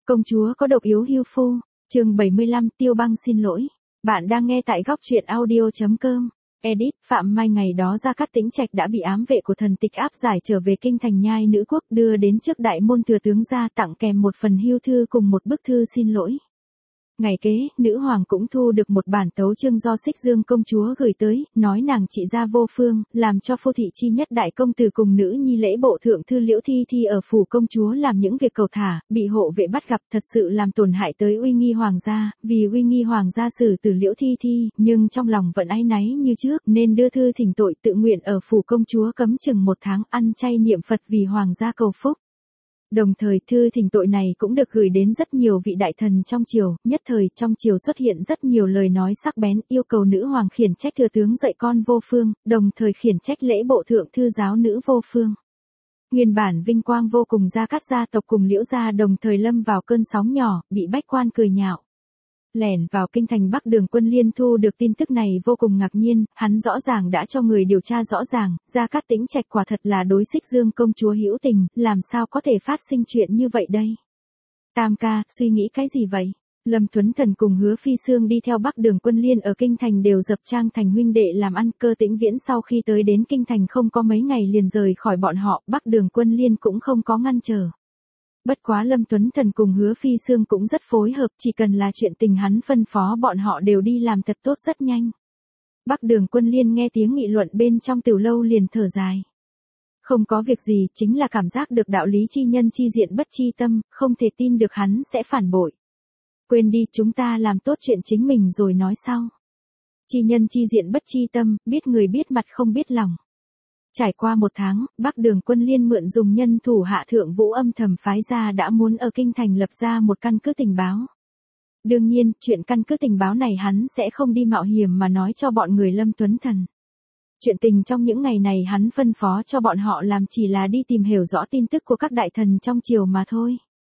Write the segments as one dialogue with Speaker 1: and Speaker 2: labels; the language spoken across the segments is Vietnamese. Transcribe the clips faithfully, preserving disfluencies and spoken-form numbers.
Speaker 1: Công chúa có độc yếu hưu phu, chương bảy mươi lăm, Tiêu Băng xin lỗi. Bạn đang nghe tại góc truyện audio chấm com. Edit, Phạm Mai ngày đó Gia Cát Tĩnh Trạch đã bị ám vệ của thần tịch áp giải trở về kinh thành nhai nữ quốc, đưa đến trước đại môn thừa tướng gia, tặng kèm một phần hưu thư cùng một bức thư xin lỗi. Ngày kế, nữ hoàng cũng thu được một bản tấu chương do Xích Dương công chúa gửi tới, nói nàng trị gia vô phương, làm cho Phô thị chi nhất đại công tử cùng nữ nhi lễ bộ thượng thư Liễu Thi Thi ở phủ công chúa làm những việc cầu thả, bị hộ vệ bắt gặp, thật sự làm tổn hại tới uy nghi hoàng gia, vì uy nghi hoàng gia xử tử Liễu Thi Thi, nhưng trong lòng vẫn áy náy như trước, nên đưa thư thỉnh tội, tự nguyện ở phủ công chúa cấm chừng một tháng ăn chay niệm Phật vì hoàng gia cầu phúc. Đồng thời thư thỉnh tội này cũng được gửi đến rất nhiều vị đại thần trong triều, nhất thời trong triều xuất hiện rất nhiều lời nói sắc bén, yêu cầu nữ hoàng khiển trách thừa tướng dạy con vô phương, đồng thời khiển trách lễ bộ thượng thư giáo nữ vô phương. Nguyên bản vinh quang vô cùng Gia Cát gia tộc cùng Liễu gia đồng thời lâm vào cơn sóng nhỏ, bị bách quan cười nhạo. Lẻn vào kinh thành Bắc Đường Quân Liên thu được tin tức này vô cùng ngạc nhiên, hắn rõ ràng đã cho người điều tra rõ ràng, Gia Cát Tĩnh Trạch quả thật là đối Xích Dương công chúa hữu tình, làm sao có thể phát sinh chuyện như vậy đây? Tam ca, suy nghĩ cái gì vậy? Lâm Tuấn Thần cùng Hứa Phi Sương đi theo Bắc Đường Quân Liên ở kinh thành đều dập trang thành huynh đệ làm ăn. Cơ Tĩnh Viễn sau khi tới đến kinh thành không có mấy ngày liền rời khỏi bọn họ, Bắc Đường Quân Liên cũng không có ngăn trở. Bất quá Lâm Tuấn Thần cùng Hứa Phi Sương cũng rất phối hợp, chỉ cần là chuyện tình hắn phân phó bọn họ đều đi làm thật tốt rất nhanh. Bắc Đường Quân Liên nghe tiếng nghị luận bên trong tiểu lâu liền thở dài. Không có việc gì, chính là cảm giác được đạo lý chi nhân chi diện bất chi tâm, không thể tin được hắn sẽ phản bội. Quên đi, chúng ta làm tốt chuyện chính mình rồi nói sau. Chi nhân chi diện bất chi tâm, biết người biết mặt không biết lòng. Trải qua một tháng, Bắc Đường Quân Liên mượn dùng nhân thủ hạ thượng vũ âm thầm phái ra đã muốn ở kinh thành lập ra một căn cứ tình báo. Đương nhiên, chuyện căn cứ tình báo này hắn sẽ không đi mạo hiểm mà nói cho bọn người Lâm Tuấn Thần. Chuyện tình trong những ngày này hắn phân phó cho bọn họ làm chỉ là đi tìm hiểu rõ tin tức của các đại thần trong triều mà thôi.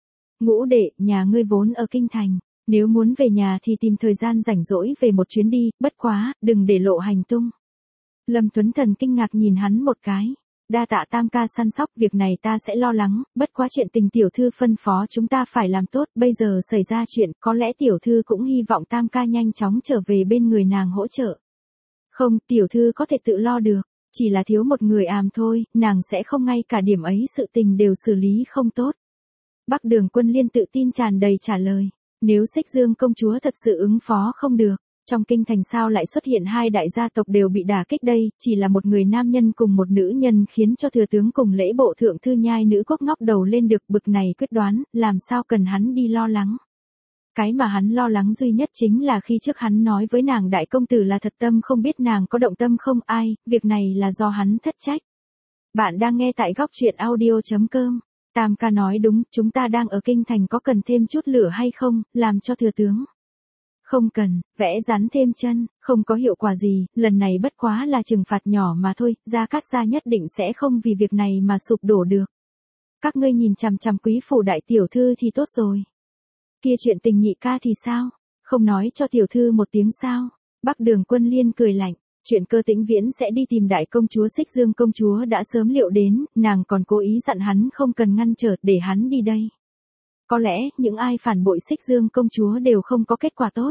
Speaker 1: Ngũ đệ, nhà ngươi vốn ở kinh thành, nếu muốn về nhà thì tìm thời gian rảnh rỗi về một chuyến đi, bất quá, đừng để lộ hành tung. Lâm Tuấn Thần kinh ngạc nhìn hắn một cái. Đa tạ tam ca săn sóc, việc này ta sẽ lo lắng, bất quá chuyện tình tiểu thư phân phó chúng ta phải làm tốt, bây giờ xảy ra chuyện, có lẽ tiểu thư cũng hy vọng tam ca nhanh chóng trở về bên người nàng hỗ trợ. Không, tiểu thư có thể tự lo được, chỉ là thiếu một người àm thôi, nàng sẽ không ngay cả điểm ấy sự tình đều xử lý không tốt. Bắc Đường Quân Liên tự tin tràn đầy trả lời, nếu Xích Dương công chúa thật sự ứng phó không được. Trong kinh thành sao lại xuất hiện hai đại gia tộc đều bị đả kích đây, chỉ là một người nam nhân cùng một nữ nhân khiến cho thừa tướng cùng lễ bộ thượng thư nhai nữ quốc ngóc đầu lên được, bực này quyết đoán, làm sao cần hắn đi lo lắng. Cái mà hắn lo lắng duy nhất chính là khi trước hắn nói với nàng đại công tử là thật tâm không biết nàng có động tâm không, ai, việc này là do hắn thất trách. Bạn đang nghe tại góc truyện audio chấm com. Tam ca nói đúng, chúng ta đang ở kinh thành có cần thêm chút lửa hay không, làm cho thừa tướng. Không cần, vẽ rắn thêm chân, không có hiệu quả gì, lần này bất quá là trừng phạt nhỏ mà thôi, Gia Cát gia nhất định sẽ không vì việc này mà sụp đổ được. Các ngươi nhìn chằm chằm quý phủ đại tiểu thư thì tốt rồi. Kia chuyện tình nhị ca thì sao? Không nói cho tiểu thư một tiếng sao? Bắc Đường Quân Liên cười lạnh, chuyện Cơ Tĩnh Viễn sẽ đi tìm đại công chúa Xích Dương công chúa đã sớm liệu đến, nàng còn cố ý dặn hắn không cần ngăn trở để hắn đi đây. Có lẽ, những ai phản bội Xích Dương công chúa đều không có kết quả tốt.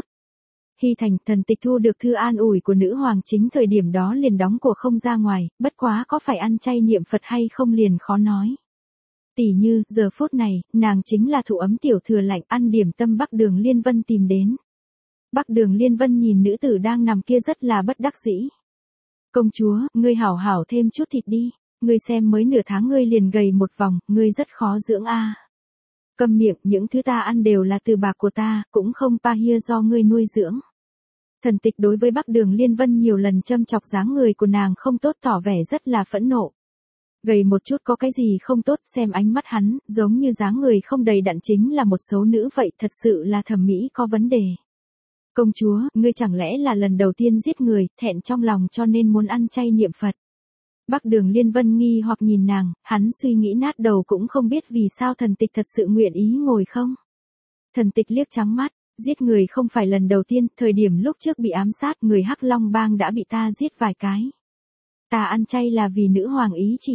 Speaker 1: Hy Thành, thần tịch thu được thư an ủi của nữ hoàng chính thời điểm đó liền đóng của không ra ngoài, bất quá có phải ăn chay niệm Phật hay không liền khó nói. Tỷ như, giờ phút này, nàng chính là thụ ấm tiểu thừa lạnh ăn điểm tâm Bắc Đường Liên Vân tìm đến. Bắc Đường Liên Vân nhìn nữ tử đang nằm kia rất là bất đắc dĩ. Công chúa, ngươi hảo hảo thêm chút thịt đi, ngươi xem mới nửa tháng ngươi liền gầy một vòng, ngươi rất khó dưỡng a. À. Câm miệng, những thứ ta ăn đều là từ bạc của ta, cũng không pa hia do ngươi nuôi dưỡng. Thần tịch đối với Bắc Đường Liên Vân nhiều lần châm chọc dáng người của nàng không tốt tỏ vẻ rất là phẫn nộ. Gầy một chút có cái gì không tốt, xem ánh mắt hắn, giống như dáng người không đầy đặn chính là một xấu nữ vậy, thật sự là thẩm mỹ có vấn đề. Công chúa, ngươi chẳng lẽ là lần đầu tiên giết người, thẹn trong lòng cho nên muốn ăn chay niệm Phật. Bắc Đường Liên Vân nghi hoặc nhìn nàng, hắn suy nghĩ nát đầu cũng không biết vì sao thần tịch thật sự nguyện ý ngồi không. Thần tịch liếc trắng mắt, giết người không phải lần đầu tiên, thời điểm lúc trước bị ám sát người Hắc Long Bang đã bị ta giết vài cái. Ta ăn chay là vì nữ hoàng ý chỉ,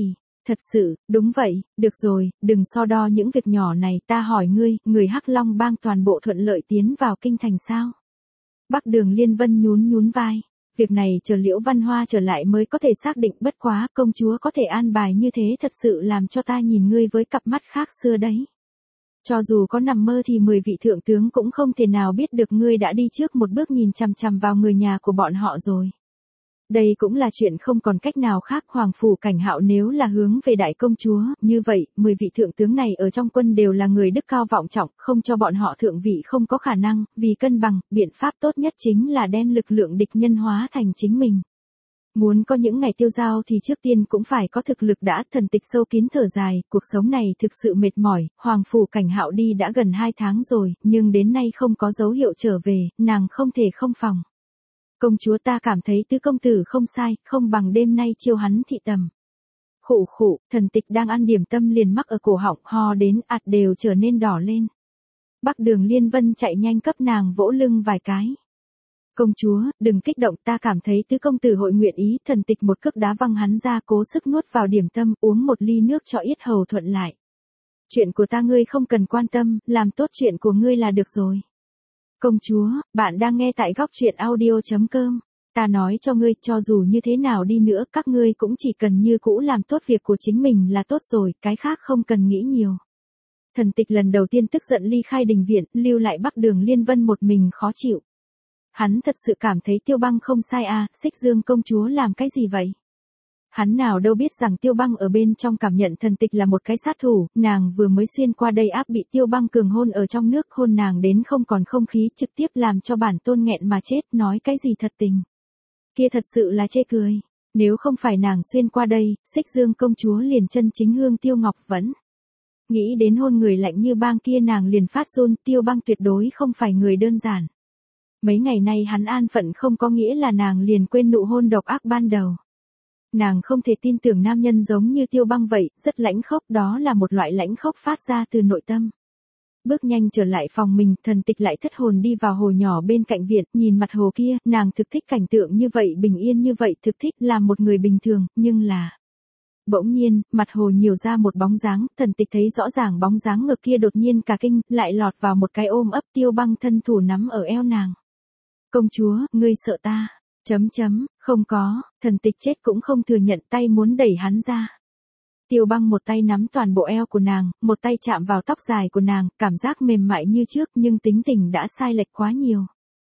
Speaker 1: Thật sự, đúng vậy, được rồi, đừng so đo những việc nhỏ này, ta hỏi ngươi, người Hắc Long bang toàn bộ thuận lợi tiến vào kinh thành sao? Bắc Đường Liên Vân nhún nhún vai. Việc này chờ Liễu Văn Hoa trở lại mới có thể xác định, bất quá công chúa có thể an bài như thế thật sự làm cho ta nhìn ngươi với cặp mắt khác xưa đấy. Cho dù có nằm mơ thì mười vị thượng tướng cũng không thể nào biết được ngươi đã đi trước một bước nhìn chằm chằm vào người nhà của bọn họ rồi. Đây cũng là chuyện không còn cách nào khác. Hoàng phủ Cảnh Hạo nếu là hướng về đại công chúa, như vậy, mười vị thượng tướng này ở trong quân đều là người đức cao vọng trọng, không cho bọn họ thượng vị không có khả năng, vì cân bằng, biện pháp tốt nhất chính là đem lực lượng địch nhân hóa thành chính mình. Muốn có những ngày tiêu dao thì trước tiên cũng phải có thực lực đã. Thần Tịch sâu kín thở dài, cuộc sống này thực sự mệt mỏi, Hoàng phủ Cảnh Hạo đi đã gần hai tháng rồi, nhưng đến nay không có dấu hiệu trở về, nàng không thể không phòng. Công chúa, ta cảm thấy tứ công tử không sai, không bằng đêm nay chiêu hắn thị tầm. Khụ khụ, Thần Tịch đang ăn điểm tâm liền mắc ở cổ họng, ho đến ạt đều trở nên đỏ lên. Bắc Đường Liên Vân chạy nhanh cấp nàng vỗ lưng vài cái. Công chúa, đừng kích động, ta cảm thấy tứ công tử hội nguyện ý. Thần Tịch một cước đá văng hắn ra, cố sức nuốt vào điểm tâm, uống một ly nước cho yết hầu thuận lại. Chuyện của ta ngươi không cần quan tâm, làm tốt chuyện của ngươi là được rồi. Công chúa, bạn đang nghe tại góc truyện audio chấm com. Ta nói cho ngươi, cho dù như thế nào đi nữa, các ngươi cũng chỉ cần như cũ làm tốt việc của chính mình là tốt rồi, cái khác không cần nghĩ nhiều. Thần Tịch lần đầu tiên tức giận ly khai đình viện, lưu lại Bắc Đường Liên Vân một mình khó chịu. Hắn thật sự cảm thấy Tiêu Băng không sai à, Xích Dương công chúa làm cái gì vậy? Hắn nào đâu biết rằng Tiêu Băng ở bên trong cảm nhận Thần Tịch là một cái sát thủ, nàng vừa mới xuyên qua đây áp bị Tiêu Băng cường hôn ở trong nước, hôn nàng đến không còn không khí, trực tiếp làm cho bản tôn nghẹn mà chết, nói cái gì thật tình. Kia thật sự là chê cười, nếu không phải nàng xuyên qua đây, Xích Dương công chúa liền chân chính hương Tiêu Ngọc vẫn. Nghĩ đến hôn người lạnh như băng kia nàng liền phát run, Tiêu Băng tuyệt đối không phải người đơn giản. Mấy ngày nay hắn an phận không có nghĩa là nàng liền quên nụ hôn độc ác ban đầu. Nàng không thể tin tưởng nam nhân giống như Tiêu Băng vậy, rất lãnh khốc, đó là một loại lãnh khốc phát ra từ nội tâm. Bước nhanh trở lại phòng mình, Thần Tịch lại thất hồn đi vào hồ nhỏ bên cạnh viện, nhìn mặt hồ kia, nàng thực thích cảnh tượng như vậy, bình yên như vậy, thực thích làm một người bình thường, nhưng là... Bỗng nhiên, mặt hồ nhiều ra một bóng dáng, Thần Tịch thấy rõ ràng bóng dáng ngực kia đột nhiên cả kinh, lại lọt vào một cái ôm ấp. Tiêu Băng thân thủ nắm ở eo nàng. Công chúa, ngươi sợ ta? Chấm chấm, không có. Thần Tịch chết cũng không thừa nhận, tay muốn đẩy hắn ra. Tiêu Băng một tay nắm toàn bộ eo của nàng, một tay chạm vào tóc dài của nàng, cảm giác mềm mại như trước nhưng tính tình đã sai lệch quá nhiều.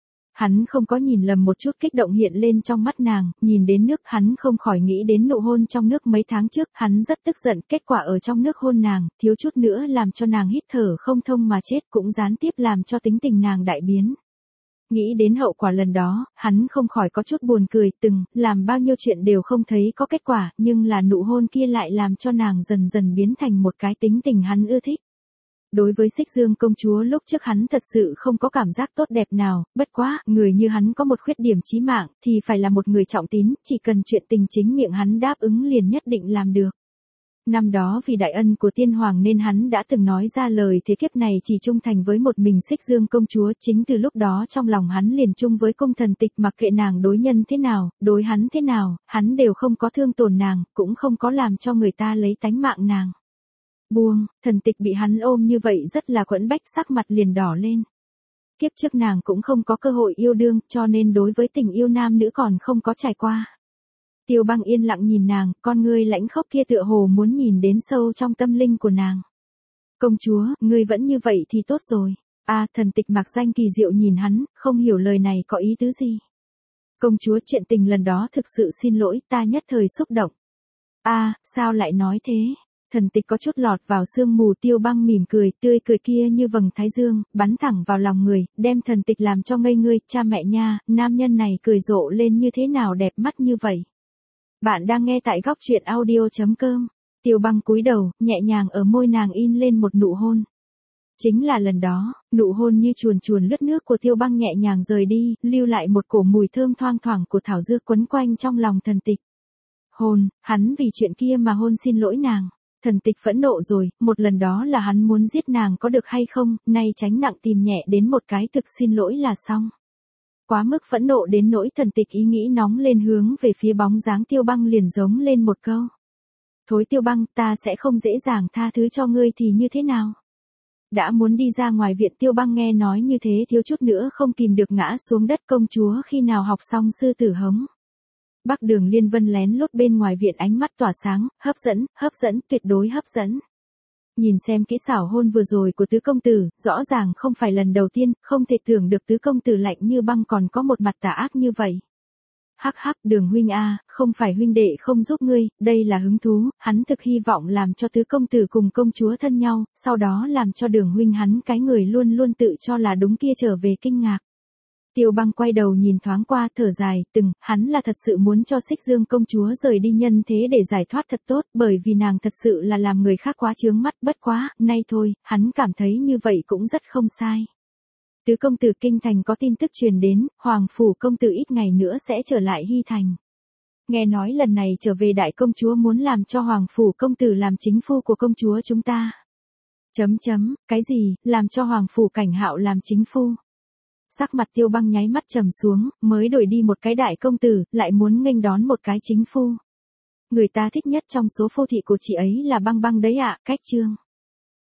Speaker 1: Hắn không có nhìn lầm, một chút kích động hiện lên trong mắt nàng, nhìn đến nước hắn không khỏi nghĩ đến nụ hôn trong nước mấy tháng trước, hắn rất tức giận, kết quả ở trong nước hôn nàng, thiếu chút nữa làm cho nàng hít thở không thông mà chết, cũng gián tiếp làm cho tính tình nàng đại biến. Nghĩ đến hậu quả lần đó, hắn không khỏi có chút buồn cười, từng, làm bao nhiêu chuyện đều không thấy có kết quả, nhưng là nụ hôn kia lại làm cho nàng dần dần biến thành một cái tính tình hắn ưa thích. Đối với Xích Dương công chúa lúc trước hắn thật sự không có cảm giác tốt đẹp nào, bất quá, người như hắn có một khuyết điểm chí mạng, thì phải là một người trọng tín, chỉ cần chuyện tình chính miệng hắn đáp ứng liền nhất định làm được. Năm đó vì đại ân của tiên hoàng nên hắn đã từng nói ra lời thế kiếp này chỉ trung thành với một mình Xích Dương công chúa, chính từ lúc đó trong lòng hắn liền chung với cung Thần Tịch, mặc kệ nàng đối nhân thế nào, đối hắn thế nào, hắn đều không có thương tổn nàng, cũng không có làm cho người ta lấy tánh mạng nàng. Buông, Thần Tịch bị hắn ôm như vậy rất là quẫn bách, sắc mặt liền đỏ lên. Kiếp trước nàng cũng không có cơ hội yêu đương, cho nên đối với tình yêu nam nữ còn không có trải qua. Tiêu Băng yên lặng nhìn nàng, con ngươi lãnh khốc kia tựa hồ muốn nhìn đến sâu trong tâm linh của nàng. Công chúa, ngươi vẫn như vậy thì tốt rồi. À, Thần Tịch mặc danh kỳ diệu nhìn hắn, không hiểu lời này có ý tứ gì. Công chúa, chuyện tình lần đó thực sự xin lỗi, ta nhất thời xúc động. À, sao lại nói thế? Thần Tịch có chút lọt vào sương mù. Tiêu Băng mỉm cười, tươi cười kia như vầng thái dương, bắn thẳng vào lòng người, đem Thần Tịch làm cho ngây ngươi, cha mẹ nha, nam nhân này cười rộ lên như thế nào đẹp mắt như vậy. Bạn đang nghe tại góc truyện audio chấm com. Tiêu Băng cúi đầu, nhẹ nhàng ở môi nàng in lên một nụ hôn. Chính là lần đó, nụ hôn như chuồn chuồn lướt nước của Tiêu Băng nhẹ nhàng rời đi, lưu lại một cổ mùi thơm thoang thoảng của thảo dưa quấn quanh trong lòng Thần Tịch. Hôn, hắn vì chuyện kia mà hôn xin lỗi nàng. Thần Tịch phẫn nộ rồi, một lần đó là hắn muốn giết nàng có được hay không, nay tránh nặng tìm nhẹ đến một cái thực xin lỗi là xong. Quá mức phẫn nộ đến nỗi Thần Tịch ý nghĩ nóng lên hướng về phía bóng dáng Tiêu Băng liền giống lên một câu. Thối Tiêu Băng, ta sẽ không dễ dàng tha thứ cho ngươi thì như thế nào? Đã muốn đi ra ngoài viện, Tiêu Băng nghe nói như thế thiếu chút nữa không kìm được ngã xuống đất. Công chúa khi nào học xong sư tử hống? Bắc Đường Liên Vân lén lút bên ngoài viện, ánh mắt tỏa sáng, hấp dẫn, hấp dẫn, tuyệt đối hấp dẫn. Nhìn xem kỹ xảo hôn vừa rồi của tứ công tử, rõ ràng không phải lần đầu tiên, không thể tưởng được tứ công tử lạnh như băng còn có một mặt tà ác như vậy. Hắc hắc, Đường huynh a, không phải huynh đệ không giúp ngươi, đây là hứng thú, hắn thực hy vọng làm cho tứ công tử cùng công chúa thân nhau, sau đó làm cho Đường huynh hắn cái người luôn luôn tự cho là đúng kia trở về kinh ngạc. Tiêu Băng quay đầu nhìn thoáng qua, thở dài, từng, hắn là thật sự muốn cho Xích Dương công chúa rời đi nhân thế để giải thoát thật tốt, bởi vì nàng thật sự là làm người khác quá chướng mắt, bất quá, nay thôi, hắn cảm thấy như vậy cũng rất không sai. Tứ công tử kinh thành có tin tức truyền đến, Hoàng phủ công tử ít ngày nữa sẽ trở lại Hy thành. Nghe nói lần này trở về đại công chúa muốn làm cho Hoàng phủ công tử làm chính phu của công chúa chúng ta. Chấm chấm, cái gì, làm cho Hoàng phủ Cảnh Hạo làm chính phu? Sắc mặt Tiêu Băng nháy mắt trầm xuống, mới đổi đi một cái đại công tử, lại muốn nghênh đón một cái chính phu. Người ta thích nhất trong số phu thị của chị ấy là Băng Băng đấy ạ, cách chương.